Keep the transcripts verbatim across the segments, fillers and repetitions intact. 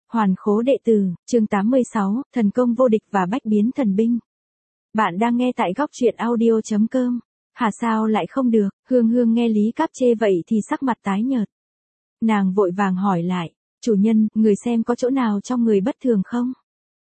Hoàn khố đệ tử, chương tám mươi sáu, thần công vô địch và bách biến thần binh. Bạn đang nghe tại góc truyện audio chấm com. Hả sao lại không được? Hương Hương nghe Lý Cáp chê vậy thì sắc mặt tái nhợt. Nàng vội vàng hỏi lại, chủ nhân, người xem có chỗ nào trong người bất thường không?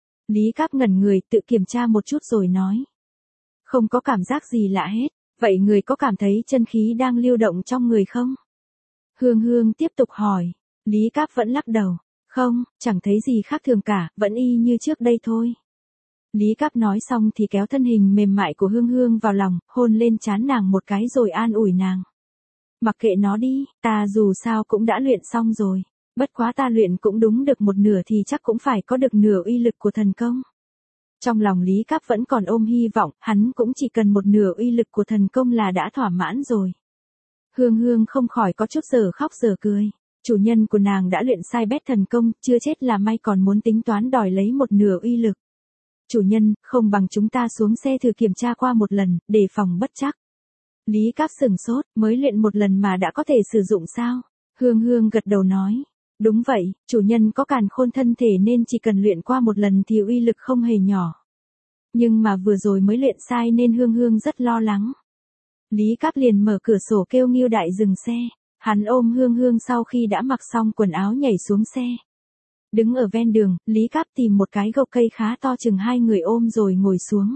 Lý Cáp ngẩn người tự kiểm tra một chút rồi nói. Không có cảm giác gì lạ hết, vậy người có cảm thấy chân khí đang lưu động trong người không? Hương Hương tiếp tục hỏi, Lý Cáp vẫn lắc đầu. Không, chẳng thấy gì khác thường cả, vẫn y như trước đây thôi. Lý Cáp nói xong thì kéo thân hình mềm mại của Hương Hương vào lòng, hôn lên trán nàng một cái rồi an ủi nàng. Mặc kệ nó đi, ta dù sao cũng đã luyện xong rồi. Bất quá ta luyện cũng đúng được một nửa thì chắc cũng phải có được nửa uy lực của thần công. Trong lòng Lý Cáp vẫn còn ôm hy vọng, hắn cũng chỉ cần một nửa uy lực của thần công là đã thỏa mãn rồi. Hương Hương không khỏi có chút giờ khóc giờ cười. Chủ nhân của nàng đã luyện sai bét thần công, chưa chết là may còn muốn tính toán đòi lấy một nửa uy lực. Chủ nhân, không bằng chúng ta xuống xe thử kiểm tra qua một lần, để phòng bất chắc. Lý Cáp sửng sốt, mới luyện một lần mà đã có thể sử dụng sao? Hương Hương gật đầu nói. Đúng vậy, chủ nhân có càn khôn thân thể nên chỉ cần luyện qua một lần thì uy lực không hề nhỏ. Nhưng mà vừa rồi mới luyện sai nên Hương Hương rất lo lắng. Lý Cáp liền mở cửa sổ kêu Ngưu Đại dừng xe. Hắn ôm Hương Hương sau khi đã mặc xong quần áo nhảy xuống xe. Đứng ở ven đường, Lý Cáp tìm một cái gốc cây khá to chừng hai người ôm rồi ngồi xuống.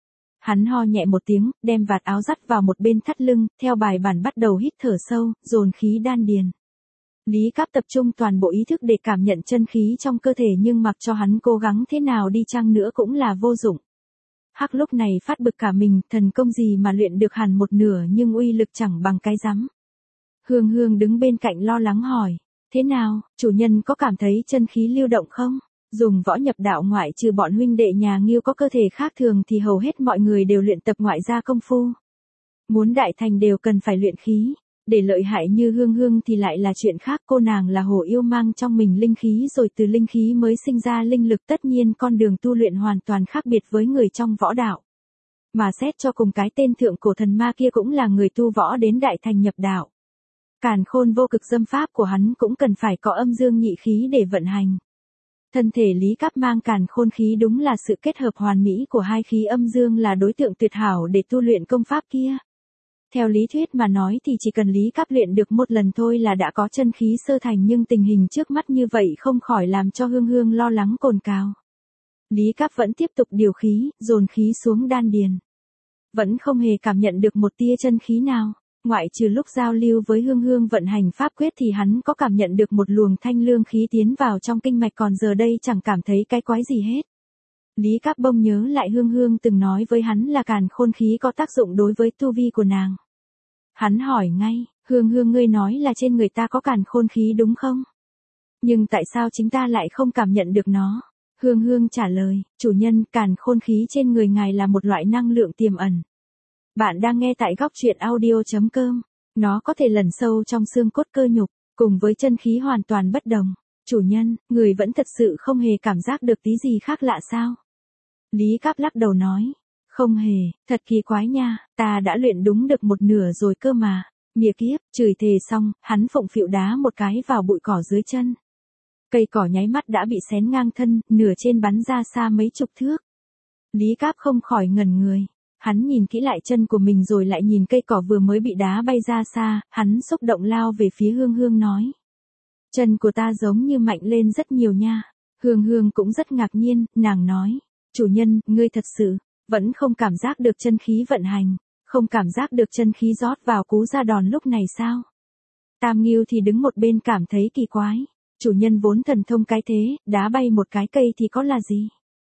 Hắn ho nhẹ một tiếng, đem vạt áo dắt vào một bên thắt lưng, theo bài bản bắt đầu hít thở sâu, dồn khí đan điền. Lý Cáp tập trung toàn bộ ý thức để cảm nhận chân khí trong cơ thể nhưng mặc cho hắn cố gắng thế nào đi chăng nữa cũng là vô dụng. Hắc lúc này phát bực cả mình, thần công gì mà luyện được hẳn một nửa nhưng uy lực chẳng bằng cái rắm. Hương Hương đứng bên cạnh lo lắng hỏi, thế nào, chủ nhân có cảm thấy chân khí lưu động không? Dùng võ nhập đạo ngoại trừ bọn huynh đệ nhà Ngưu có cơ thể khác thường thì hầu hết mọi người đều luyện tập ngoại gia công phu. Muốn đại thành đều cần phải luyện khí, để lợi hại như Hương Hương thì lại là chuyện khác. Cô nàng là hổ yêu mang trong mình linh khí rồi từ linh khí mới sinh ra linh lực, tất nhiên con đường tu luyện hoàn toàn khác biệt với người trong võ đạo. Mà xét cho cùng cái tên thượng cổ thần ma kia cũng là người tu võ đến đại thành nhập đạo. Càn khôn vô cực dâm pháp của hắn cũng cần phải có âm dương nhị khí để vận hành. Thân thể Lý Cáp mang càn khôn khí đúng là sự kết hợp hoàn mỹ của hai khí âm dương, là đối tượng tuyệt hảo để tu luyện công pháp kia. Theo lý thuyết mà nói thì chỉ cần Lý Cáp luyện được một lần thôi là đã có chân khí sơ thành, nhưng tình hình trước mắt như vậy không khỏi làm cho Hương Hương lo lắng cồn cào. Lý Cáp vẫn tiếp tục điều khí, dồn khí xuống đan điền. Vẫn không hề cảm nhận được một tia chân khí nào. Ngoại trừ lúc giao lưu với Hương Hương vận hành pháp quyết thì hắn có cảm nhận được một luồng thanh lương khí tiến vào trong kinh mạch, còn giờ đây chẳng cảm thấy cái quái gì hết. Lý Cáp bỗng nhớ lại Hương Hương từng nói với hắn là càn khôn khí có tác dụng đối với tu vi của nàng. Hắn hỏi ngay, Hương Hương ngươi nói là trên người ta có càn khôn khí đúng không? Nhưng tại sao chính ta lại không cảm nhận được nó? Hương Hương trả lời, chủ nhân, càn khôn khí trên người ngài là một loại năng lượng tiềm ẩn. Bạn đang nghe tại góc truyện audio chấm com. Nó có thể lẩn sâu trong xương cốt cơ nhục, cùng với chân khí hoàn toàn bất đồng. Chủ nhân, người vẫn thật sự không hề cảm giác được tí gì khác lạ sao? Lý Cáp lắc đầu nói. Không hề, thật kỳ quái nha, ta đã luyện đúng được một nửa rồi cơ mà. Mỉa kiếp, chửi thề xong, hắn phụng phịu đá một cái vào bụi cỏ dưới chân. Cây cỏ nháy mắt đã bị xén ngang thân, nửa trên bắn ra xa mấy chục thước. Lý Cáp không khỏi ngẩn người. Hắn nhìn kỹ lại chân của mình rồi lại nhìn cây cỏ vừa mới bị đá bay ra xa, hắn xúc động lao về phía Hương Hương nói. Chân của ta giống như mạnh lên rất nhiều nha. Hương Hương cũng rất ngạc nhiên, nàng nói. Chủ nhân, ngươi thật sự, vẫn không cảm giác được chân khí vận hành, không cảm giác được chân khí rót vào cú ra đòn lúc này sao? Tam Ngưu thì đứng một bên cảm thấy kỳ quái. Chủ nhân vốn thần thông cái thế, đá bay một cái cây thì có là gì?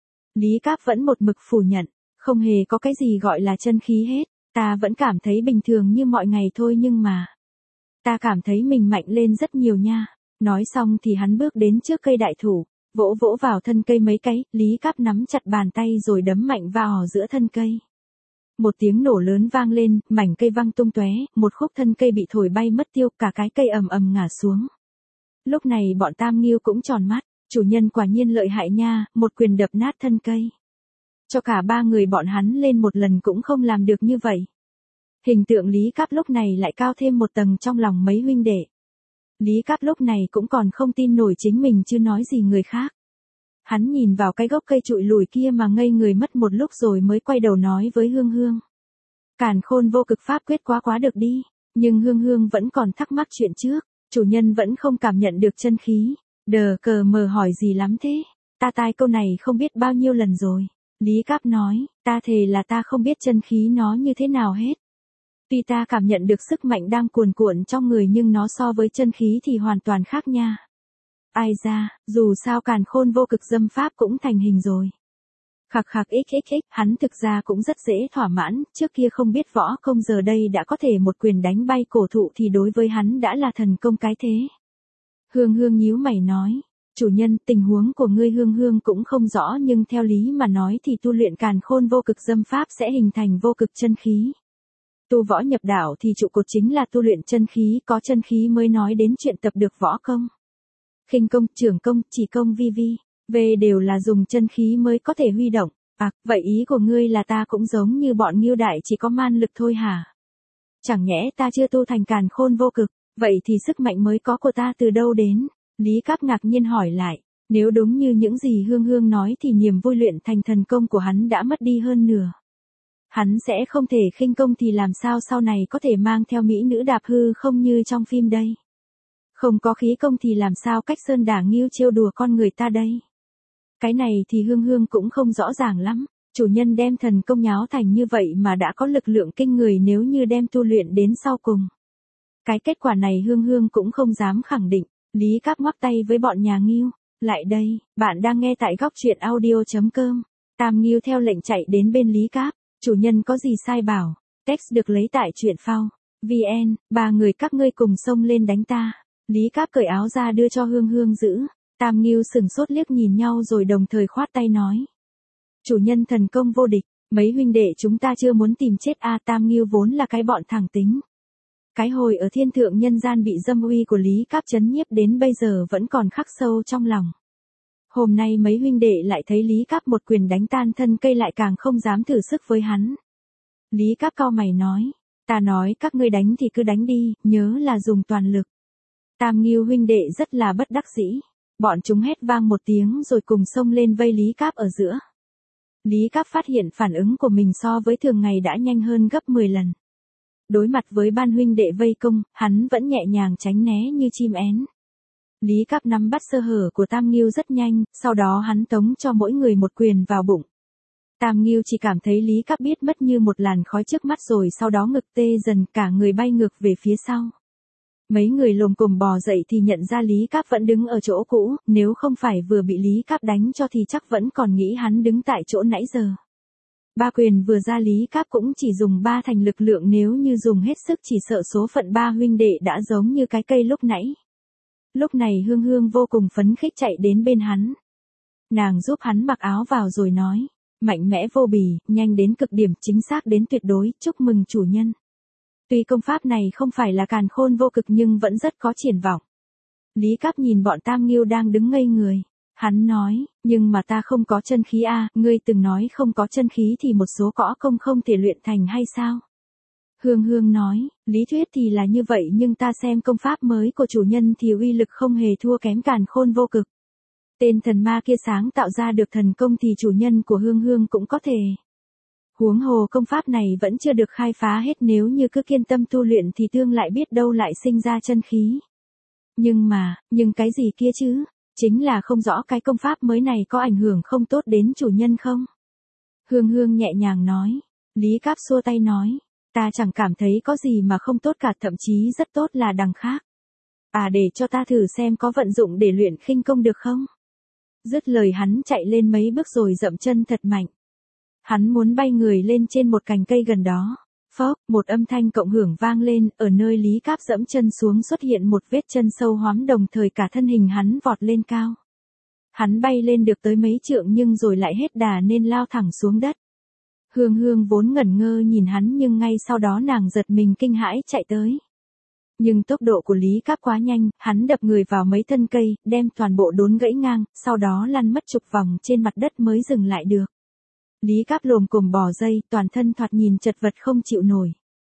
Lý Cáp vẫn một mực phủ nhận. Không hề có cái gì gọi là chân khí hết, ta vẫn cảm thấy bình thường như mọi ngày thôi, nhưng mà ta cảm thấy mình mạnh lên rất nhiều nha. Nói xong thì hắn bước đến trước cây đại thụ, vỗ vỗ vào thân cây mấy cái, Lý Cáp nắm chặt bàn tay rồi đấm mạnh vào giữa thân cây. Một tiếng nổ lớn vang lên, mảnh cây văng tung tóe, một khúc thân cây bị thổi bay mất tiêu, cả cái cây ầm ầm ngả xuống. Lúc này bọn Tam Ngưu cũng tròn mắt, chủ nhân quả nhiên lợi hại nha, một quyền đập nát thân cây. Cho cả ba người bọn hắn lên một lần cũng không làm được như vậy. Hình tượng Lý Cáp lúc này lại cao thêm một tầng trong lòng mấy huynh đệ. Lý Cáp lúc này cũng còn không tin nổi chính mình chứ nói gì người khác. Hắn nhìn vào cái gốc cây trụi lùi kia mà ngây người mất một lúc rồi mới quay đầu nói với Hương Hương. Càn khôn vô cực pháp quyết quá quá được đi, nhưng Hương Hương vẫn còn thắc mắc chuyện trước, chủ nhân vẫn không cảm nhận được chân khí. Đờ cờ mờ hỏi gì lắm thế, ta tai câu này không biết bao nhiêu lần rồi. Lý Cáp nói, ta thề là ta không biết chân khí nó như thế nào hết. Tuy ta cảm nhận được sức mạnh đang cuồn cuộn trong người nhưng nó so với chân khí thì hoàn toàn khác nha. Ai ra, dù sao càn khôn vô cực dâm pháp cũng thành hình rồi. Khạc khạc xxx, hắn thực ra cũng rất dễ thỏa mãn, trước kia không biết võ công giờ đây đã có thể một quyền đánh bay cổ thụ thì đối với hắn đã là thần công cái thế. Hương Hương nhíu mày nói, chủ nhân, tình huống của ngươi Hương Hương cũng không rõ nhưng theo lý mà nói thì tu luyện càn khôn vô cực dâm pháp sẽ hình thành vô cực chân khí. Tu võ nhập đạo thì trụ cột chính là tu luyện chân khí, có chân khí mới nói đến chuyện tập được võ công. Khinh công, trưởng công, chỉ công vi vi, về đều là dùng chân khí mới có thể huy động. À, vậy ý của ngươi là ta cũng giống như bọn Ngưu đại chỉ có man lực thôi hả? Chẳng nhẽ ta chưa tu thành càn khôn vô cực, vậy thì sức mạnh mới có của ta từ đâu đến? Lý Cáp ngạc nhiên hỏi lại, nếu đúng như những gì Hương Hương nói thì niềm vui luyện thành thần công của hắn đã mất đi hơn nửa. Hắn sẽ không thể khinh công thì làm sao sau này có thể mang theo mỹ nữ đạp hư không như trong phim đây? Không có khí công thì làm sao cách sơn đả Ngưu trêu đùa con người ta đây? Cái này thì Hương Hương cũng không rõ ràng lắm, chủ nhân đem thần công nháo thành như vậy mà đã có lực lượng kinh người nếu như đem tu luyện đến sau cùng. Cái kết quả này Hương Hương cũng không dám khẳng định. Lý Cáp ngoắc tay với bọn nhà Ngưu, lại đây, bạn đang nghe tại góc truyện audio chấm com. Tam Ngưu theo lệnh chạy đến bên Lý Cáp, chủ nhân có gì sai bảo, text được lấy tại truyện phao, vn, ba người các ngươi cùng xông lên đánh ta. Lý Cáp cởi áo ra đưa cho Hương Hương giữ, Tam Ngưu sừng sốt liếc nhìn nhau rồi đồng thời khoát tay nói. Chủ nhân thần công vô địch, mấy huynh đệ chúng ta chưa muốn tìm chết a. Tam Ngưu vốn là cái bọn thẳng tính. Cái hồi ở thiên thượng nhân gian bị dâm uy của Lý Cáp chấn nhiếp đến bây giờ vẫn còn khắc sâu trong lòng. Hôm nay mấy huynh đệ lại thấy Lý Cáp một quyền đánh tan thân cây lại càng không dám thử sức với hắn. Lý Cáp cau mày nói, ta nói các ngươi đánh thì cứ đánh đi, nhớ là dùng toàn lực. Tam Ngưu huynh đệ rất là bất đắc dĩ, bọn chúng hét vang một tiếng rồi cùng xông lên vây Lý Cáp ở giữa. Lý Cáp phát hiện phản ứng của mình so với thường ngày đã nhanh hơn gấp mười lần. Đối mặt với ban huynh đệ vây công, hắn vẫn nhẹ nhàng tránh né như chim én. Lý Cáp nắm bắt sơ hở của Tam Ngưu rất nhanh, sau đó hắn tống cho mỗi người một quyền vào bụng. Tam Ngưu chỉ cảm thấy Lý Cáp biết mất như một làn khói trước mắt rồi sau đó ngực tê dần cả người bay ngược về phía sau. Mấy người lồm cồm bò dậy thì nhận ra Lý Cáp vẫn đứng ở chỗ cũ, nếu không phải vừa bị Lý Cáp đánh cho thì chắc vẫn còn nghĩ hắn đứng tại chỗ nãy giờ. Ba quyền vừa ra Lý Cáp cũng chỉ dùng ba thành lực lượng, nếu như dùng hết sức chỉ sợ số phận ba huynh đệ đã giống như cái cây lúc nãy. Lúc này Hương Hương vô cùng phấn khích chạy đến bên hắn. Nàng giúp hắn mặc áo vào rồi nói, mạnh mẽ vô bì, nhanh đến cực điểm, chính xác đến tuyệt đối, chúc mừng chủ nhân. Tuy công pháp này không phải là càn khôn vô cực nhưng vẫn rất có triển vọng. Lý Cáp nhìn bọn Tam Ngưu đang đứng ngây người. Hắn nói, nhưng mà ta không có chân khí a, ngươi từng nói không có chân khí thì một số cõ công không thể luyện thành hay sao? Hương Hương nói, lý thuyết thì là như vậy nhưng ta xem công pháp mới của chủ nhân thì uy lực không hề thua kém càn khôn vô cực. Tên thần ma kia sáng tạo ra được thần công thì chủ nhân của Hương Hương cũng có thể. Huống hồ công pháp này vẫn chưa được khai phá hết, nếu như cứ kiên tâm tu luyện thì tương lại biết đâu lại sinh ra chân khí. Nhưng mà, nhưng cái gì kia chứ? Chính là không rõ cái công pháp mới này có ảnh hưởng không tốt đến chủ nhân không? Hương Hương nhẹ nhàng nói. Lý Cáp xua tay nói. Ta chẳng cảm thấy có gì mà không tốt cả, thậm chí rất tốt là đằng khác. À, để cho ta thử xem có vận dụng để luyện khinh công được không? Dứt lời hắn chạy lên mấy bước rồi dậm chân thật mạnh. Hắn muốn bay người lên trên một cành cây gần đó. Phốc, một âm thanh cộng hưởng vang lên, ở nơi Lý Cáp dẫm chân xuống xuất hiện một vết chân sâu hoắm, đồng thời cả thân hình hắn vọt lên cao. Hắn bay lên được tới mấy trượng nhưng rồi lại hết đà nên lao thẳng xuống đất. Hương Hương vốn ngẩn ngơ nhìn hắn nhưng ngay sau đó nàng giật mình kinh hãi chạy tới. Nhưng tốc độ của Lý Cáp quá nhanh, hắn đập người vào mấy thân cây, đem toàn bộ đốn gãy ngang, sau đó lăn mất chục vòng trên mặt đất mới dừng lại được. Lý Cáp lồm cồm bò dậy, toàn thân thoạt nhìn chật vật không chịu nổi.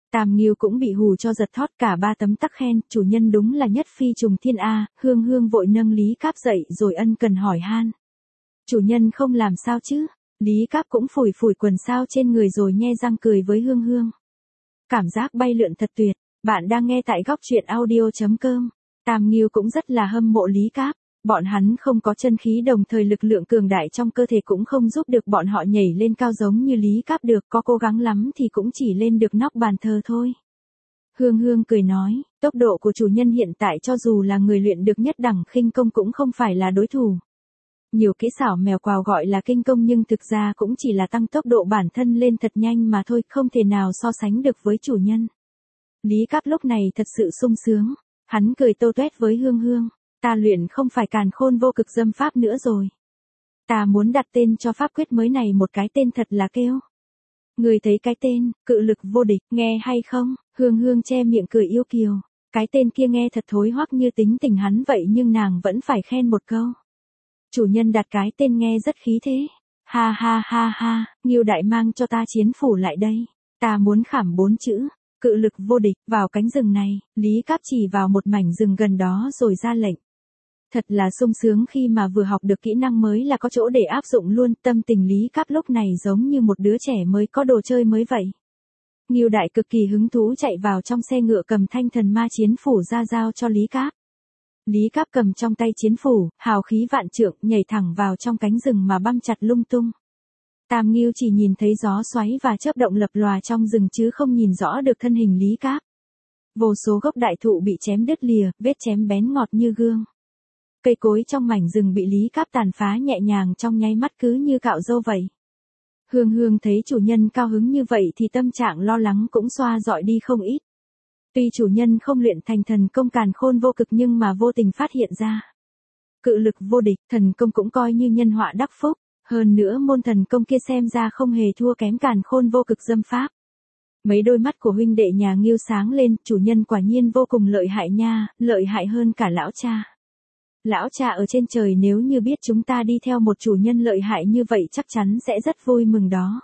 Tam Nghiêu cũng bị hù cho giật thót, cả ba tấm tắc khen, chủ nhân đúng là nhất phi trùng thiên a. Hương Hương vội nâng Lý Cáp dậy rồi ân cần hỏi han. Chủ nhân không làm sao chứ? Lý Cáp cũng phủi phủi quần sao trên người rồi nhe răng cười với Hương Hương. Cảm giác bay lượn thật tuyệt. Bạn đang nghe tại góc truyện audio.com. Tam Nghiêu cũng rất là hâm mộ Lý Cáp. Bọn hắn không có chân khí, đồng thời lực lượng cường đại trong cơ thể cũng không giúp được bọn họ nhảy lên cao giống như Lý Cáp được, có cố gắng lắm thì cũng chỉ lên được nóc bàn thờ thôi. Hương Hương cười nói, tốc độ của chủ nhân hiện tại cho dù là người luyện được nhất đẳng khinh công cũng không phải là đối thủ. Nhiều kỹ xảo mèo quào gọi là kinh công nhưng thực ra cũng chỉ là tăng tốc độ bản thân lên thật nhanh mà thôi, không thể nào so sánh được với chủ nhân. Lý Cáp lúc này thật sự sung sướng, hắn cười tô toét với Hương Hương. Ta luyện không phải càn khôn vô cực dâm pháp nữa rồi. Ta muốn đặt tên cho pháp quyết mới này một cái tên thật là kêu. Người thấy cái tên, cự lực vô địch, nghe hay không? Hương Hương che miệng cười yêu kiều. Cái tên kia nghe thật thối hoắc như tính tình hắn vậy nhưng nàng vẫn phải khen một câu. Chủ nhân đặt cái tên nghe rất khí thế. Ha ha ha ha, Nghiêu đại mang cho ta chiến phủ lại đây. Ta muốn khảm bốn chữ. Cự lực vô địch vào cánh rừng này. Lý Cáp chỉ vào một mảnh rừng gần đó rồi ra lệnh. Thật là sung sướng khi mà vừa học được kỹ năng mới là có chỗ để áp dụng luôn, tâm tình Lý Cáp lúc này giống như một đứa trẻ mới có đồ chơi mới vậy. Nghiêu đại cực kỳ hứng thú chạy vào trong xe ngựa cầm thanh thần ma chiến phủ ra giao cho Lý Cáp. Lý Cáp cầm trong tay chiến phủ, hào khí vạn trượng, nhảy thẳng vào trong cánh rừng mà băm chặt lung tung. Tam Nghiêu chỉ nhìn thấy gió xoáy và chớp động lập lòa trong rừng chứ không nhìn rõ được thân hình Lý Cáp. Vô số gốc đại thụ bị chém đứt lìa, vết chém bén ngọt như gương. Cây cối trong mảnh rừng bị Lý Cáp tàn phá nhẹ nhàng trong nháy mắt cứ như cạo râu vậy. Hương Hương thấy chủ nhân cao hứng như vậy thì tâm trạng lo lắng cũng xoa dọi đi không ít. Tuy chủ nhân không luyện thành thần công càn khôn vô cực nhưng mà vô tình phát hiện ra. Cự lực vô địch, thần công cũng coi như nhân họa đắc phúc. Hơn nữa môn thần công kia xem ra không hề thua kém càn khôn vô cực dâm pháp. Mấy đôi mắt của huynh đệ nhà Nghiêu sáng lên, chủ nhân quả nhiên vô cùng lợi hại nha, lợi hại hơn cả lão cha. Lão cha ở trên trời nếu như biết chúng ta đi theo một chủ nhân lợi hại như vậy chắc chắn sẽ rất vui mừng đó.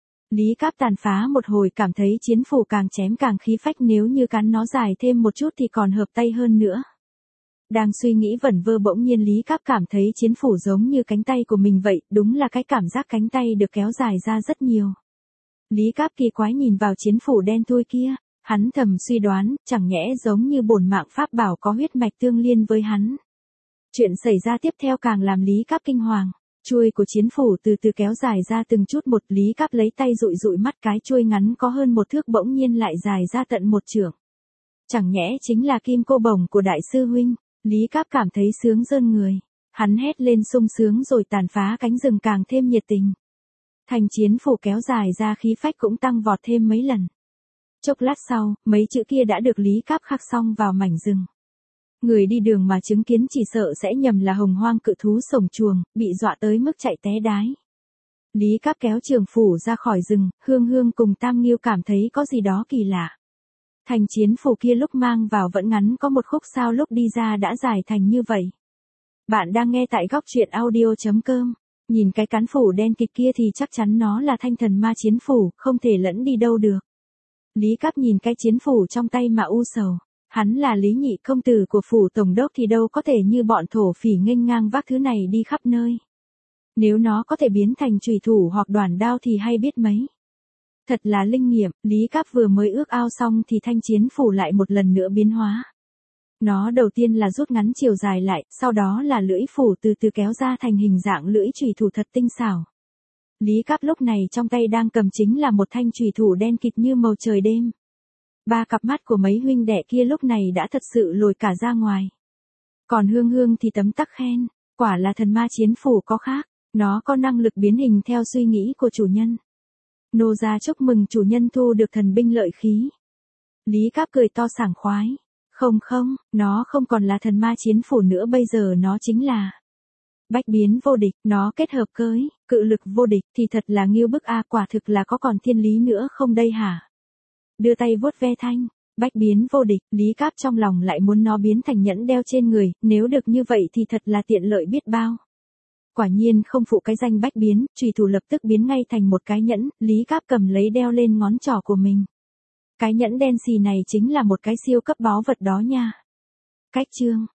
Lý Cáp tàn phá một hồi cảm thấy chiến phủ càng chém càng khí phách, nếu như cán nó dài thêm một chút thì còn hợp tay hơn nữa. Đang suy nghĩ vẩn vơ bỗng nhiên Lý Cáp cảm thấy chiến phủ giống như cánh tay của mình vậy, đúng là cái cảm giác cánh tay được kéo dài ra rất nhiều. Lý Cáp kỳ quái nhìn vào chiến phủ đen thui kia, hắn thầm suy đoán, chẳng nhẽ giống như bổn mạng pháp bảo có huyết mạch tương liên với hắn. Chuyện xảy ra tiếp theo càng làm Lý Cáp kinh hoàng. Chuôi của chiến phủ từ từ kéo dài ra từng chút một, Lý Cáp lấy tay dụi dụi mắt, cái chuôi ngắn có hơn một thước bỗng nhiên lại dài ra tận một trượng. Chẳng nhẽ chính là kim cô bổng của đại sư huynh. Lý Cáp cảm thấy sướng rơn người. Hắn hét lên sung sướng rồi tàn phá cánh rừng càng thêm nhiệt tình. Thành chiến phủ kéo dài ra khí phách cũng tăng vọt thêm mấy lần. Chốc lát sau, mấy chữ kia đã được Lý Cáp khắc xong vào mảnh rừng. Người đi đường mà chứng kiến chỉ sợ sẽ nhầm là hồng hoang cự thú sổng chuồng, bị dọa tới mức chạy té đái. Lý Cáp kéo trường phủ ra khỏi rừng, Hương Hương cùng Tam Nghiêu cảm thấy có gì đó kỳ lạ. Thành chiến phủ kia lúc mang vào vẫn ngắn có một khúc, sao lúc đi ra đã dài thành như vậy. Bạn đang nghe tại góc truyện audio.com. Nhìn cái cán phủ đen kịt kia thì chắc chắn nó là thanh thần ma chiến phủ, không thể lẫn đi đâu được. Lý Cáp nhìn cái chiến phủ trong tay mà u sầu. Hắn là Lý nhị công tử của phủ tổng đốc thì đâu có thể như bọn thổ phỉ nghênh ngang vác thứ này đi khắp nơi. Nếu nó có thể biến thành chùy thủ hoặc đoản đao thì hay biết mấy. Thật là linh nghiệm, Lý Cáp vừa mới ước ao xong thì thanh chiến phủ lại một lần nữa biến hóa. Nó đầu tiên là rút ngắn chiều dài lại, sau đó là lưỡi phủ từ từ kéo ra thành hình dạng lưỡi chùy thủ thật tinh xảo. Lý Cáp lúc này trong tay đang cầm chính là một thanh chùy thủ đen kịt như màu trời đêm. Ba cặp mắt của mấy huynh đệ kia lúc này đã thật sự lồi cả ra ngoài. Còn Hương Hương thì tấm tắc khen, quả là thần ma chiến phủ có khác, nó có năng lực biến hình theo suy nghĩ của chủ nhân. Nô gia chúc mừng chủ nhân thu được thần binh lợi khí. Lý Cáp cười to sảng khoái. Không không, nó không còn là thần ma chiến phủ nữa, bây giờ nó chính là bách biến vô địch, nó kết hợp cưới, cự lực vô địch thì thật là nghiêu bức a, quả thực là có còn thiên lý nữa không đây hả? Đưa tay vuốt ve thanh, bách biến vô địch, Lý Cáp trong lòng lại muốn nó biến thành nhẫn đeo trên người, nếu được như vậy thì thật là tiện lợi biết bao. Quả nhiên không phụ cái danh bách biến, chùy thủ lập tức biến ngay thành một cái nhẫn, Lý Cáp cầm lấy đeo lên ngón trỏ của mình. Cái nhẫn đen xì này chính là một cái siêu cấp báu vật đó nha. Cách chương